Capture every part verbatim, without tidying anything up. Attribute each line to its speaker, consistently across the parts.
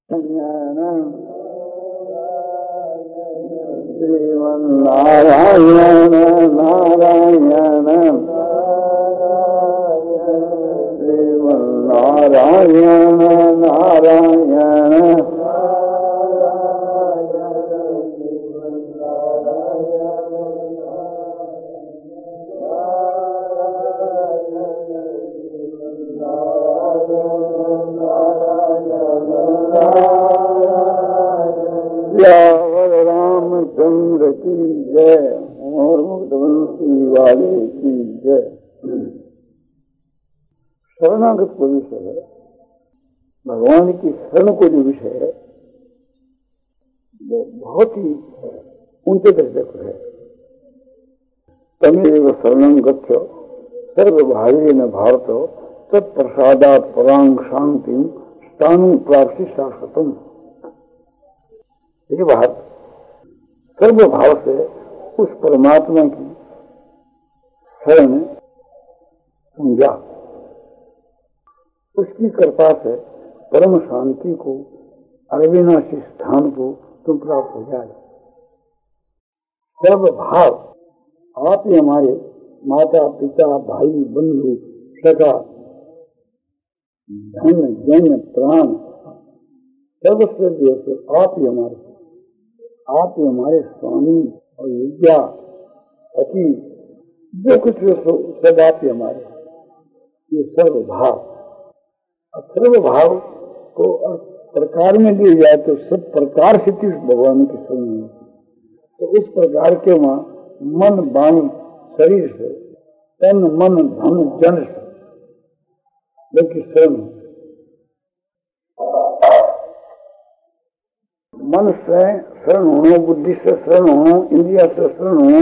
Speaker 1: श्रीमन्नारायण नारायण श्रीमन्नारायण नारायण रामचंद्र की जय और मुक्तवंशी वाले की जय। शरणागत को विषय है, भगवान की शरण को जो विषय है वो बहुत ही ऊंचे दर्जे पर है। तमेव शरणं गच्छ सर्वभावेन भारत तत्प्रसादात् परां शांतिं स्थानं प्राप्ति शाश्वतम्। ये बात सर्व भाव से उस परमात्मा की शरण समझा, उसकी कृपा से परम शांति को, अविनाशी स्थान को तुम प्राप्त हो जाए। सर्व भाव आप ही हमारे माता पिता भाई बंधु सखा धन जन प्राण सर्वस्व जैसे आप ही हमारे आप ही हमारे स्वामी और विद्या पति जो कुछ सब आप ही हमारे। ये सर्व भाव, सर्व भाव को प्रकार में लिए जाए तो सब प्रकार से भगवान की शरण है। तो उस प्रकार के वहाँ मन वाणी शरीर से तन मन धन जन से बल्कि शरण मन से शरण होना, बुद्धि से शरण होना, इंद्रिया से शरण होना,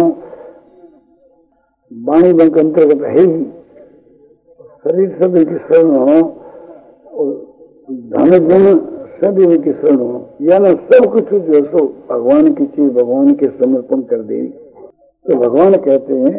Speaker 1: वाणी बन के अंतर्गत है ही, शरीर से भी की शरण होना और धन जन से भी की शरण होना, यानी सब कुछ जो सो भगवान की चीज भगवान के समर्पण कर देनी। तो भगवान कहते हैं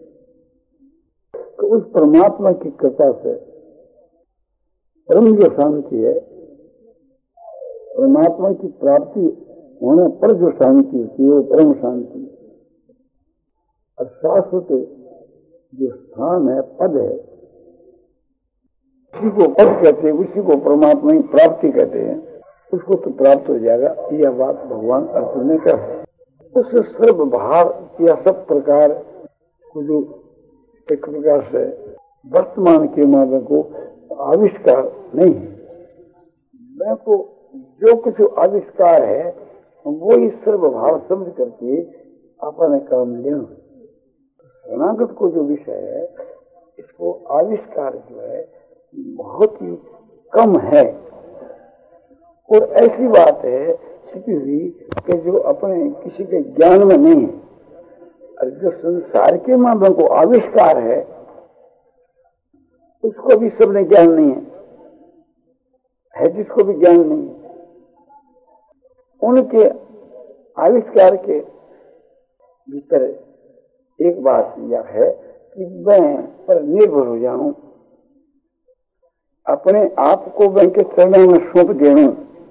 Speaker 1: कि उस परमात्मा की कृपा से परम जो शांति है, परमात्मा की प्राप्ति होने पर जो शांति होती है वो परम शांति, और शाश्वत जो स्थान है, पद है, उसी को पद कहते हैं, उसी को परमात्मा की प्राप्ति कहते हैं। उसको तो प्राप्त हो जाएगा। यह बात भगवान अर्जुन ने कहा। उस सर्व भाव या सब प्रकार को जो एक प्रकार से वर्तमान के मार्ग को आविष्कार नहीं है, मैं को जो कुछ आविष्कार है वो ही सर्व भाव समझ करके अपने काम लेना। शरणागत को जो विषय है इसको आविष्कार जो है बहुत ही कम है, और ऐसी बात है छिपी हुई कि जो अपने किसी के ज्ञान में नहीं है। और जो संसार के माध्यम को आविष्कार है उसको भी सबने ज्ञान नहीं है, है जिसको भी ज्ञान नहीं है। उनके आविष्कार के भीतर एक बात यह है कि मैं पर निर्भर हो जाऊं, अपने आप को मैं के चरणों में सौंप देना,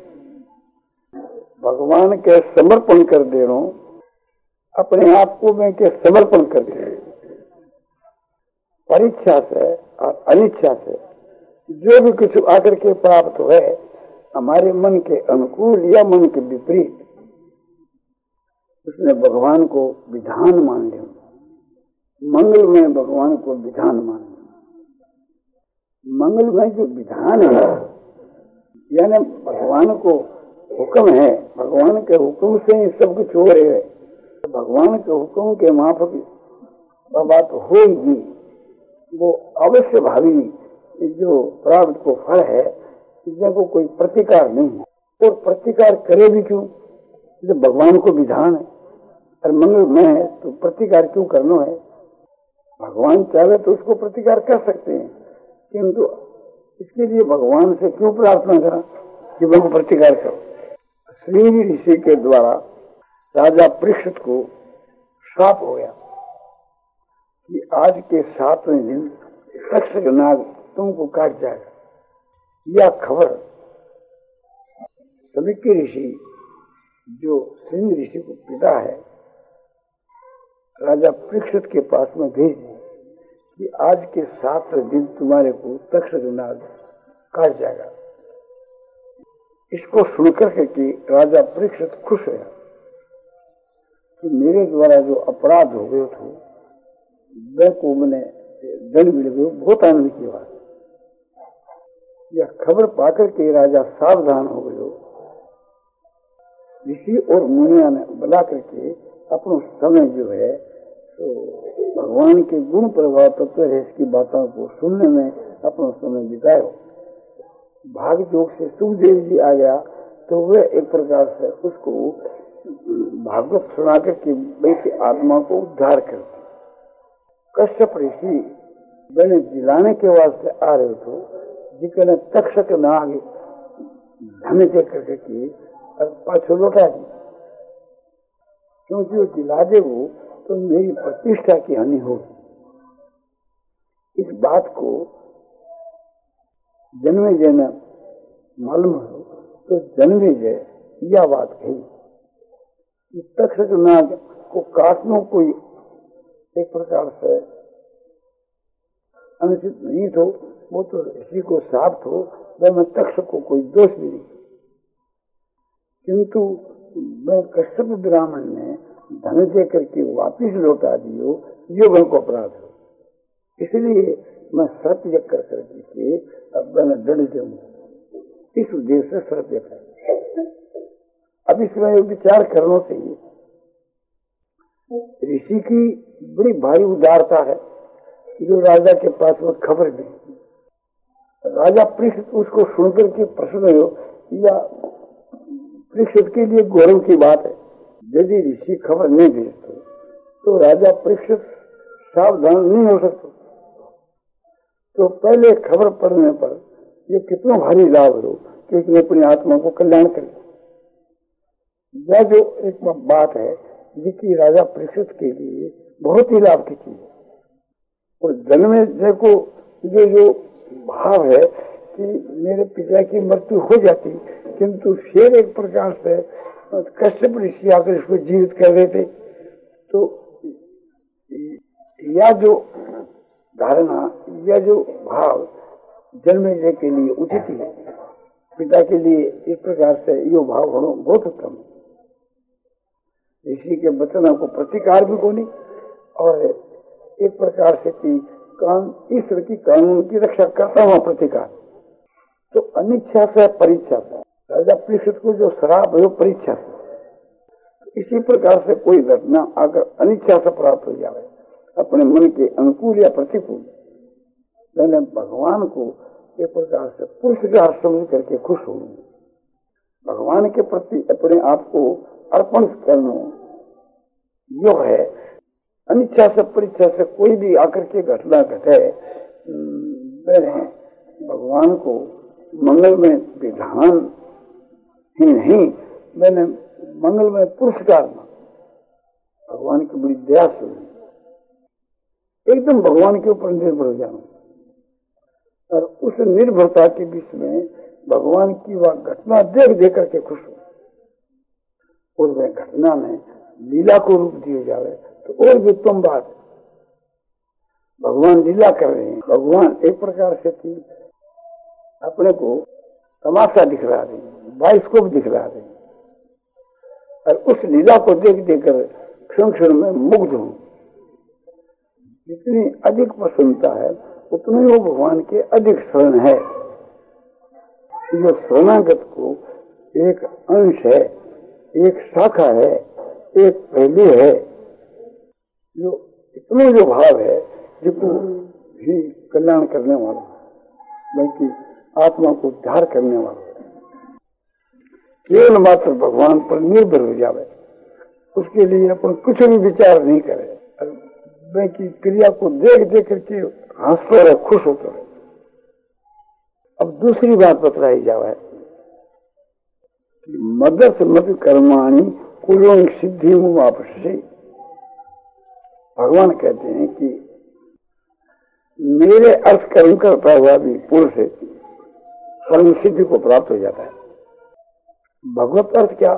Speaker 1: भगवान के समर्पण कर देना, अपने आप को मैं के समर्पण कर दे। परीक्षा से और अनिच्छा से जो भी कुछ आकर के प्राप्त हुए हमारे मन के अनुकूल या मन के विपरीत, उसने भगवान को विधान मान लिया, मंगल में भगवान को विधान मान लिया। मंगल में जो विधान है यानी भगवान को हुक्म है, भगवान के हुक्म से ही सब कुछ हो रहे है। भगवान के हुक्म के माफक बात होगी, वो अवश्य भावी जो प्राप्त को फल है इसको कोई प्रतिकार नहीं है। और प्रतिकार करे भी क्यों, जब भगवान को विधान है और मंगल में है तो प्रतिकार क्यों करना है। भगवान चाहे तो उसको प्रतिकार कर सकते हैं, किंतु इसके लिए भगवान से क्यों प्रार्थना करा कि मैं प्रतिकार करो। श्री ऋषि के द्वारा राजा परीक्षित को श्राप हो गया कि आज के सातवें दिन तक्षक नाग तुमको काट जाएगा। यह खबर सभी के ऋषि जो सिंह ऋषि को पिता है, राजा परीक्षित के पास में भेज दिया कि आज के सात दिन तुम्हारे को तक्षनाग काट जाएगा। इसको सुनकर के राजा परीक्षित खुश हुआ कि मेरे द्वारा जो अपराध हो गए थे वह को मैंने दंड मिल गए। बहुत आनंद की बात। यह खबर पाकर के राजा सावधान हो गए। ऋषि और मुनिया ने बुला करके अपना समय जो है तो भगवान के गुण प्रभाव तत्व है इसकी बातों को सुनने में अपना समय बिताए। भाग जोग से सुखदेव जी आ गया तो वह एक प्रकार से उसको भागवत सुना करके वैसे आत्मा को उद्धार करते। कश्यप ऋषि मैंने जिलाने के वास्ते आ रहे थे, जिसने तक्षक नाग धन दे करके पाछो लौटा दी, क्योंकि वो जिला दे वो तो मेरी प्रतिष्ठा की हानि होगी। इस बात को जन्मेजय ने मालूम हो तो जन्मेजय यह बात कही कि तक्षक नाग को काटना कोई एक प्रकार से अनुचित नहीं थो, वो तो ऋषि को साफ थो, वह मैं तक्षक को कोई दोष भी नहीं। किंतु मैं कश्यप ब्राह्मण ने धन दे करके वापिस लौटा दियो, यो मैं को अपराध हो, इसलिए मैं सर्प यज्ञ कर करके अब मैंने दंड दूंगा। इस उद्देश्य से सर्प यज्ञ कर। अब इसमें विचार करना चाहिए। ऋषि की बड़ी भारी उदारता है जो राजा के पास में खबर दी। राजा परीक्षित उसको सुनकर के प्रसन्न हो, या परीक्षित के लिए गौरव की बात है। यदि ऋषि खबर नहीं भेजते तो राजा परीक्षित सावधान नहीं हो सकते। तो पहले खबर पड़ने पर ये कितना भारी लाभ हो कि उसने अपनी आत्मा को कल्याण करे। यह जो एक बात है जिसकी राजा परीक्षित के लिए बहुत ही लाभ की चीज है। और जन्मेजय को ये जो भाव है कि मेरे पिता की मृत्यु हो जाती, किंतु फिर एक प्रकार से कश्यप ऋषि आकर इसको जीवित कर देते, तो यह जो धारणा, यह जो भाव जन्मेजय के लिए उचित है। पिता के लिए इस प्रकार से यो भाव होना बहुत उत्तम है। ऋषि के वचनों को प्रतिकार भी होनी और एक प्रकार से कि कान ईश्वर की कानून की रक्षा करता हुआ प्रतिकार। तो अनिच्छा से परीक्षा से राजा परीक्षित को जो श्राप है वो परीक्षा से। इसी प्रकार से कोई घटना अगर अनिच्छा से प्राप्त हो जाए अपने मन के अनुकूल या प्रतिकूल, मैंने भगवान को एक प्रकार से पुरस्कार समझ करके खुश हूँ। भगवान के प्रति अपने आप को अर्पण करना यो है। अनिच्छा से परीक्षा से कोई भी आकर के घटना घटे, मैंने भगवान को मंगल में विधान ही नहीं, मैंने मंगल में पुरस्कार में भगवान की बड़ी दया से एकदम भगवान के ऊपर निर्भर हो जाना। और उस निर्भरता के बीच में भगवान की वह घटना देख देख करके खुश हो। और वह घटना में लीला को रूप दिए जावे तो और भी उत्तम बात है। भगवान लीला कर रहे हैं, भगवान एक प्रकार से कि अपने को तमाशा दिखला रहे हैं, बाइस्कोप दिखला रहे हैं। और उस लीला को देख देख कर क्षण क्षण में मुग्ध हूं। जितनी अधिक प्रसन्नता है उतनी वो भगवान के अधिक शरण है। जो शरणागत को एक अंश है, एक शाखा है, एक पहलू है, जो इतना जो भाव है जिसको भी कल्याण करने वाला है, बल्कि आत्मा को उद्धार करने वाला है। केवल मात्र भगवान पर निर्भर हो जावे, उसके लिए अपन कुछ भी विचार नहीं करे, की क्रिया को देख देख करके हंसते रहे, खुश होते रहे। अब दूसरी बात बतलाई जावे कि मदस मद कर्माणी कुलों सिद्धि वापसी। भगवान कहते हैं कि मेरे अर्थ कर्म करता हुआ भी पुरुष परम सिद्धि को प्राप्त हो जाता है। भगवत अर्थ क्या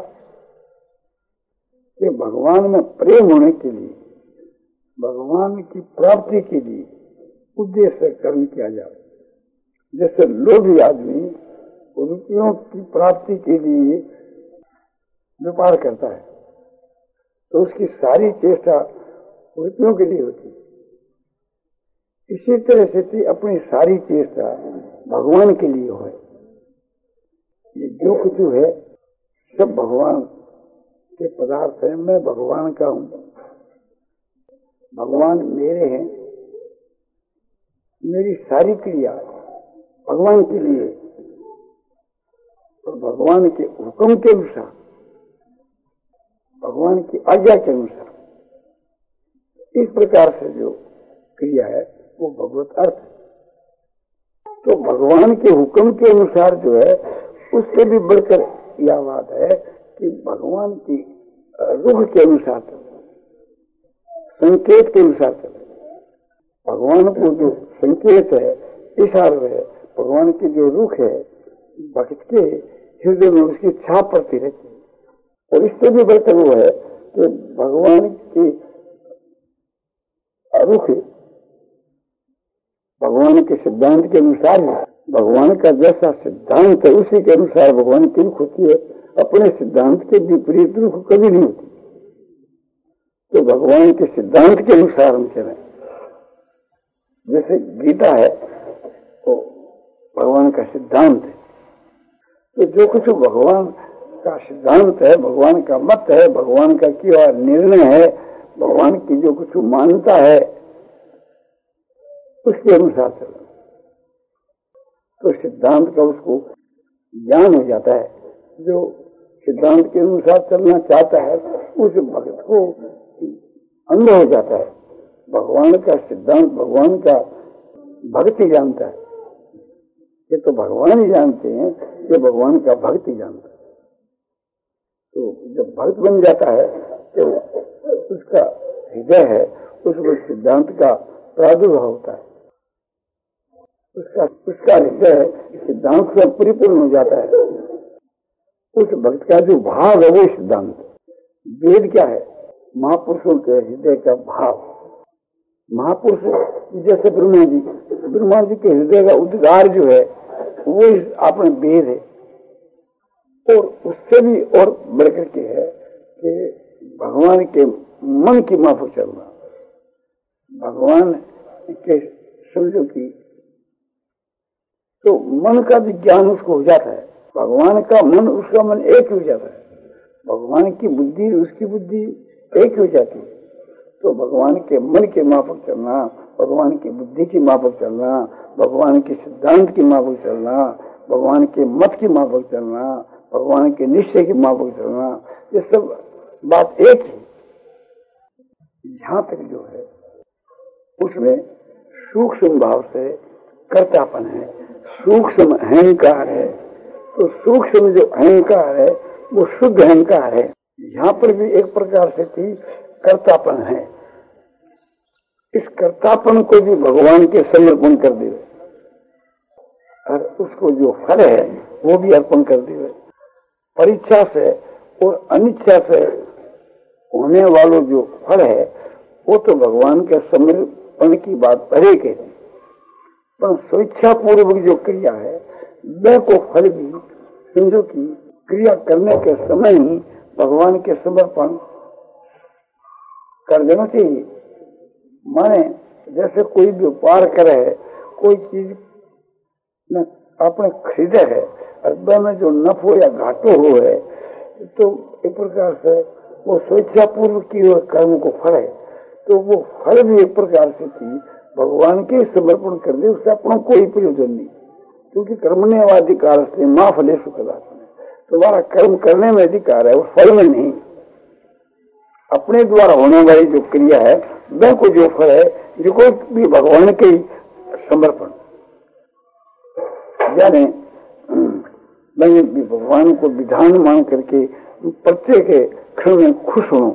Speaker 1: कि भगवान में प्रेम होने के लिए, भगवान की प्राप्ति के लिए उद्देश्य कर्म किया जाए। जैसे लोभी आदमी रुपयों की प्राप्ति के लिए व्यापार करता है तो उसकी सारी चेष्टा रुपयों के लिए होती है। इसी तरह से अपनी सारी चेष्टा भगवान के लिए हो। ये जो कुछ है सब भगवान के पदार्थ है। मैं भगवान का हूँ, भगवान मेरे हैं। मेरी सारी क्रिया भगवान के लिए और भगवान के हुक्म के अनुसार, भगवान की आज्ञा के अनुसार, इस प्रकार से जो क्रिया है वो भगवत अर्थ है। तो भगवान के हुक्म के अनुसार जो है उससे भी बढ़कर यह बात है कि भगवान की रुख के अनुसार चले, संकेत के अनुसार चले। भगवान को जो संकेत है, इशारा है, भगवान की जो रुख है, भक्त के हृदय में उसकी छाप पड़ती रहती है। और इससे भी बढ़कर वो है कि भगवान की रुख भगवान के सिद्धांत के अनुसार है। भगवान का जैसा सिद्धांत है उसी के अनुसार भगवान की रुख होती है। अपने सिद्धांत के विपरीत रुख कभी नहीं होती। तो भगवान के सिद्धांत के अनुसार हम चलें। जैसे गीता है तो भगवान का सिद्धांत है। तो जो कुछ भगवान का सिद्धांत है, भगवान का मत है, भगवान का किया निर्णय है, भगवान की जो कुछ मानता है उसके अनुसार चलना। तो सिद्धांत का उसको ज्ञान हो जाता है। जो सिद्धांत के अनुसार चलना चाहता है उस भक्त को अनुभव हो जाता है। भगवान का सिद्धांत भगवान का भक्त ही जानता है। ये तो भगवान ही जानते हैं, ये भगवान का भक्त ही जानता है। तो जब भक्त बन जाता है तो उसका हृदय है, उसमें सिद्धांत का प्रादुर्भाव होता है। उसका उसका हृदय सिद्धांत से परिपूर्ण हो जाता है। उस भक्त का जो भाव है वो सिद्धांत। वेद क्या है? महापुरुषों के हृदय का भाव। महापुरुष जैसे ब्रह्मा जी, ब्रह्मा जी के हृदय का उद्गार जो है वो अपने वेद है। और उससे भी और बढ़कर के है कि भगवान के मन की माफक चलना। भगवान के समझो की तो मन का भी ज्ञान उसको हो जाता है। भगवान का मन उसका मन एक हो जाता है। भगवान की बुद्धि उसकी बुद्धि एक हो जाती है। तो भगवान के मन के माफक चलना, भगवान की बुद्धि की माफक चलना, भगवान के सिद्धांत की माफक चलना, भगवान के मत की माफक चलना, भगवान के निश्चय की माफक चलना, ये सब बात एक ही। यहाँ तक जो है उसमें सूक्ष्म भाव से कर्तापन है, सूक्ष्म अहंकार है। तो सूक्ष्म जो अहंकार है वो शुद्ध अहंकार है। यहाँ पर भी एक प्रकार से थी कर्तापन है। इस कर्तापन को भी भगवान के समर्पण कर दिए और उसको जो फल है वो भी अर्पण कर दिए। परीक्षा से और अनिच्छा से होने वालों जो फल है वो तो भगवान के समर्पण की बात पहले कहती, पर स्वेच्छा पूर्वक जो क्रिया है वह को फल भी समझो की क्रिया करने के समय ही भगवान के समर्पण कर देना चाहिए। माने जैसे कोई व्यापार करे, कोई चीज न आपने खरीदे है और में जो नफो या घाटो हो है तो एक प्रकार से वो स्वेच्छा पूर्वक की हुए कर्म को फल है। तो वो फल भी एक प्रकार से थी भगवान के समर्पण कर दे, उससे अपना कोई प्रयोजन नहीं। क्योंकि कर्मण्य अधिकार से माँ फले सुखदास में तुम्हारा कर्म करने में अधिकार है, वो फल में नहीं। अपने द्वारा होने वाली जो क्रिया है वह को जो फल है जिसको भी भगवान के समर्पण, यानी मैं भी भगवान को विधान मान करके प्रत्येक क्षण में खुश हूं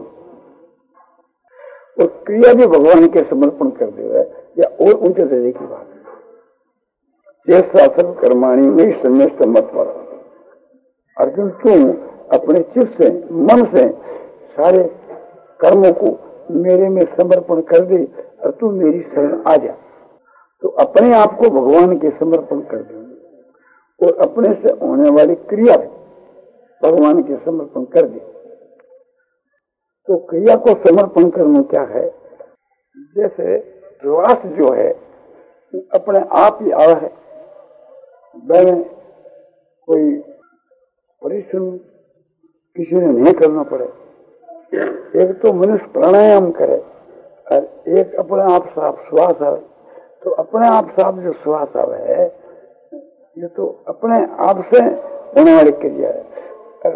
Speaker 1: और क्रिया भी भगवान के समर्पण कर दे या और ऊंचे दर्जे की बात है। जैसा सब कर्माणी में संन्यास मत पर अर्जुन तू अपने चित्त से, मन से सारे कर्मों को मेरे में समर्पण कर दे और तू मेरी शरण आ जा। तो अपने आप को भगवान के समर्पण कर दे और अपने से होने वाली क्रिया भगवान के समर्पण कर दे। तो क्रिया को समर्पण करना क्या है? जैसे श्वास जो है अपने आप ही आ है, मैंने कोई परिश्रम किसी ने नहीं करना पड़े। एक तो मनुष्य प्राणायाम करे और एक अपने आप साफ श्वास आवे। तो अपने आप साफ जो श्वास आवे है ये तो अपने आप से होने वाली क्रिया है।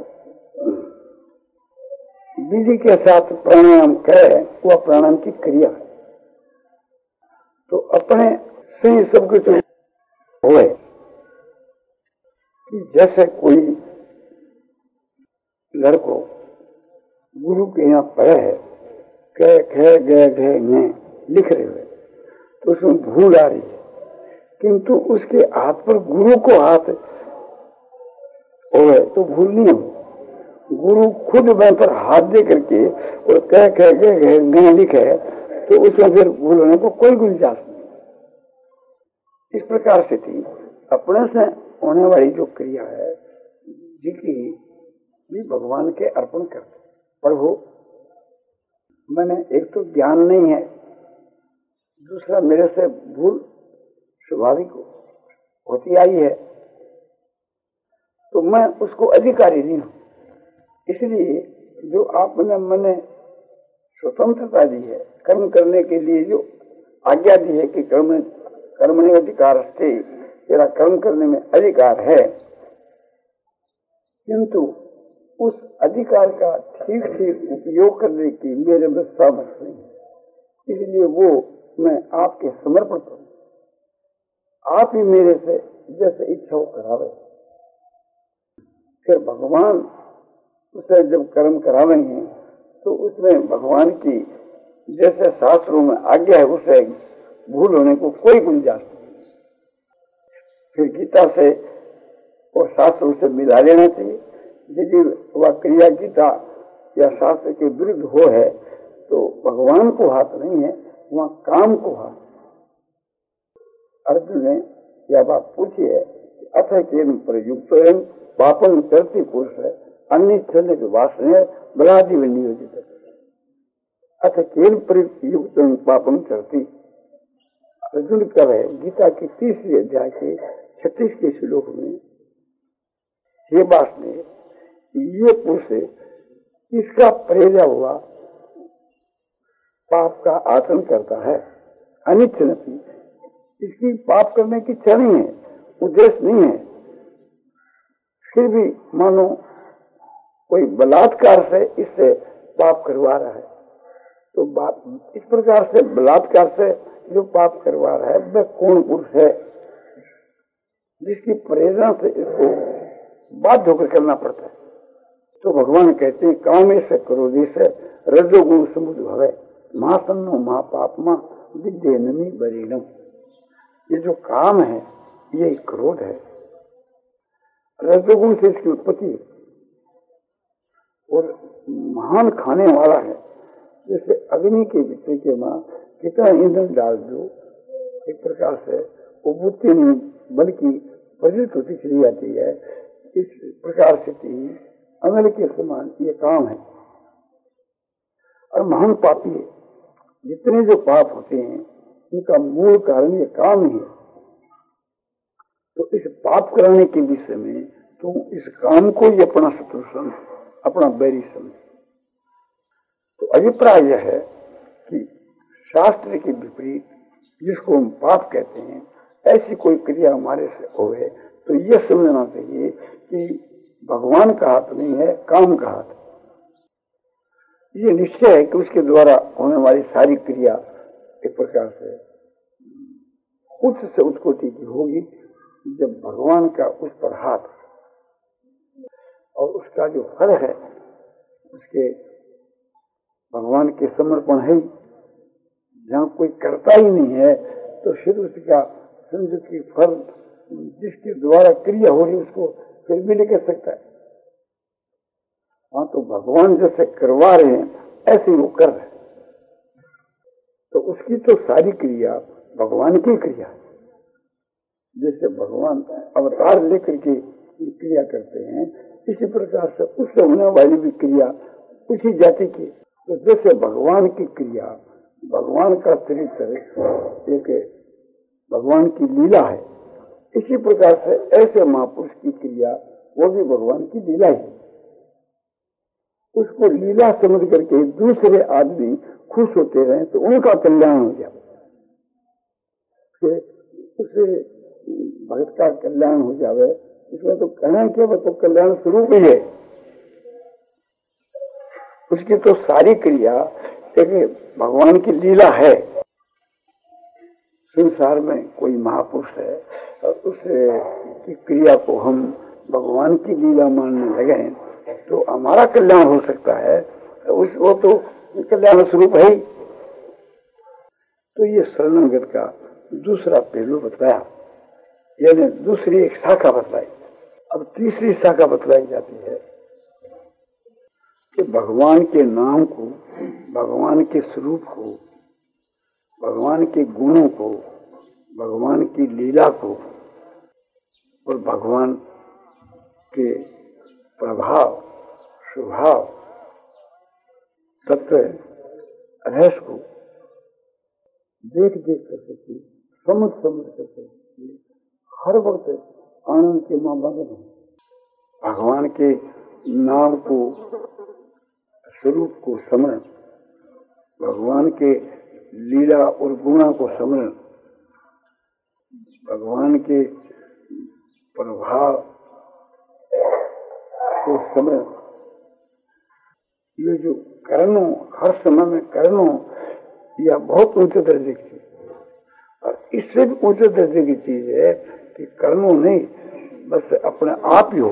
Speaker 1: विधि के साथ प्राणायाम करे वो प्राणायाम की क्रिया है। तो अपने से ही सब कुछ हुए कि जैसे कोई लड़को गुरु के यहाँ पढ़े है, कह खे गए घे ने लिख रहे हुए, तो उसमें भूल आ रही है, किंतु उसके हाथ पर गुरु को हाथ होवे तो भूल नहीं हो। गुरु खुद वहां पर हाथ दे करके और कह कह गए घे ने लिखे तो उसमें फिर भूल होने को कोई गुंजाइश नहीं। इस प्रकार से थी अपने से होने वाली जो क्रिया है जिसकी भी भगवान के अर्पण करते। प्रभु मैंने एक तो ज्ञान नहीं है, दूसरा मेरे से भूल स्वाभाविक होती आई है, तो मैं उसको अधिकारी नहीं हूं। इसलिए जो आपने मैंने स्वतंत्रता दी है कर्म करने के लिए, जो आज्ञा दी है कि कर्म कर्मणि अधिकार थे, तेरा कर्म करने में अधिकार है, किंतु उस अधिकार का ठीक ठीक उपयोग करने की मेरे में सामर्थ्य नहीं है। इसलिए वो मैं आपके समर्पण करूं, आप ही मेरे से जैसे इच्छा हो करावे। फिर भगवान उसे जब कर्म करावेंगे तो उसमें भगवान की जैसे शास्त्रों में आज्ञा है उसे भूल होने को कोई गुंजाइश नहीं। फिर गीता से और शास्त्रों से मिला लेना चाहिए। यदि वह क्रिया गीता या शास्त्र के विरुद्ध हो है तो भगवान को हाथ नहीं है, वहां काम को हाथ। अर्जुन ने यह बात पूछी है कि अथ केन प्रयुक्त पापन करती पुरुष है अन्य छंद के वासने बलादि में नियोजित। अथ केन प्रयुक्त पापन करती। अर्जुन कह रहे गीता की तीसरी अध्याय के छत्तीस के श्लोक में ये बात ने ये पुरुष इसका प्रेरणा हुआ पाप का आचरण करता है। अनिच्छा नहीं, इसकी पाप करने की इच्छा नहीं है, उद्देश्य नहीं है, फिर भी मानो कोई बलात्कार से इससे पाप करवा रहा है। तो बात इस प्रकार से बलात्कार से जो पाप करवा रहा है वह कौन पुरुष है जिसकी प्रेरणा से इसको बाध्य होकर करना पड़ता है? तो भगवान कहते हैं कामे से क्रोधी से रजोगुण समुद्र भवे महासन्नो महापापमा विद्ये नमी बरीणम। ये जो काम है ये क्रोध है, रजोगुण से इसकी उत्पत्ति है और महान खाने वाला है। जैसे अग्नि के विषय के मां कितना ईंधन डाल दो एक प्रकार से वो बुद्धि नहीं बल्कि प्रज्वलित होती चली जाती है। इस प्रकार से अमल के समान ये काम है और महान पापी है। जितने जो पाप होते हैं उनका मूल कारण ये काम ही है। तो इस पाप कराने के विषय में तुम इस काम को ही अपना शत्रु समझ, अपना बैरी समझ। तो अभिप्राय यह है कि शास्त्र के विपरीत जिसको हम पाप कहते हैं ऐसी कोई क्रिया हमारे से होवे तो यह समझना चाहिए कि भगवान का हाथ नहीं है, काम का हाथ। ये निश्चय है कि उसके द्वारा होने वाली सारी क्रिया एक प्रकार से उच्च से उत्कोटि की होगी जब भगवान का उस पर हाथ और उसका जो फल है उसके भगवान के समर्पण है। जहाँ कोई करता ही नहीं है तो फिर उसका समझ की फल जिसके द्वारा क्रिया हो रही उसको फिर भी नहीं कर सकता है। हाँ, तो भगवान जैसे करवा रहे हैं ऐसे ही वो कर रहे हैं, तो उसकी तो सारी क्रिया भगवान की क्रिया है। जैसे भगवान अवतार लेकर के क्रिया करते हैं, इसी प्रकार से उससे होने वाली भी क्रिया उसी जाति की। तो जैसे भगवान की क्रिया, भगवान का चरित्र एक भगवान की लीला है, इसी प्रकार से ऐसे महापुरुष की क्रिया वो भी भगवान की लीला ही। उसको लीला समझ करके दूसरे आदमी खुश होते रहे तो उनका कल्याण हो जाए, उसे भगत का कल्याण हो जावे। इसमें तो कहना क्या, वो तो कल्याण स्वरूप ही है। उसकी तो सारी क्रिया एक भगवान की लीला है। संसार में कोई महापुरुष है और उस की क्रिया को हम भगवान की लीला मानने लगे तो हमारा कल्याण हो सकता है, उस वो तो कल्याण स्वरूप है ही। तो ये शरणागत का दूसरा पहलू बताया, यानी दूसरी एक शाखा बतलाई। अब तीसरी शाखा बतलाई जाती है कि भगवान के नाम को, भगवान के स्वरूप को, भगवान के गुणों को, भगवान की लीला को और भगवान के प्रभाव, स्वभाव, तत्व, रहस्य को देख देख कर सकती, समझ समझ कर सकती, हर वक्त आनंद के मां मगन हो। भगवान के नाम को, स्वरूप को समझ, भगवान के लीला और गुणों को समझ, भगवान के प्रभाव को समझ, ये जो कर्णों, हर समय में कर्णों, यह बहुत ऊंचे दर्जे की, और इससे भी ऊंचे दर्जे की चीज है कि कर्णों नहीं, बस अपने आप ही हो।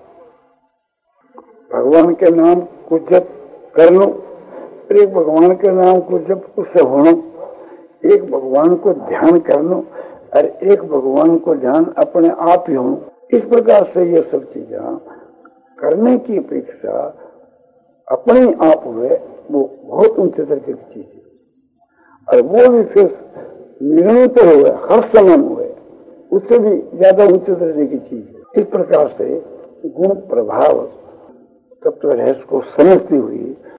Speaker 1: भगवान के नाम को जब करनो, एक भगवान के नाम को जब उससे होना, एक भगवान को ध्यान करनो और एक भगवान को ध्यान अपने आप ही हो। इस प्रकार से ये सब चीजें करने की अपेक्षा अपने आप हुए, वो बहुत ऊंचे दर्जे की चीज है। और वो भी फिर निरंतर हुए, हर समय हुए, उससे भी ज्यादा ऊंचे दर्जे की चीज है। इस प्रकार से गुण, प्रभाव, तत्व, रहस्य को समझती हुई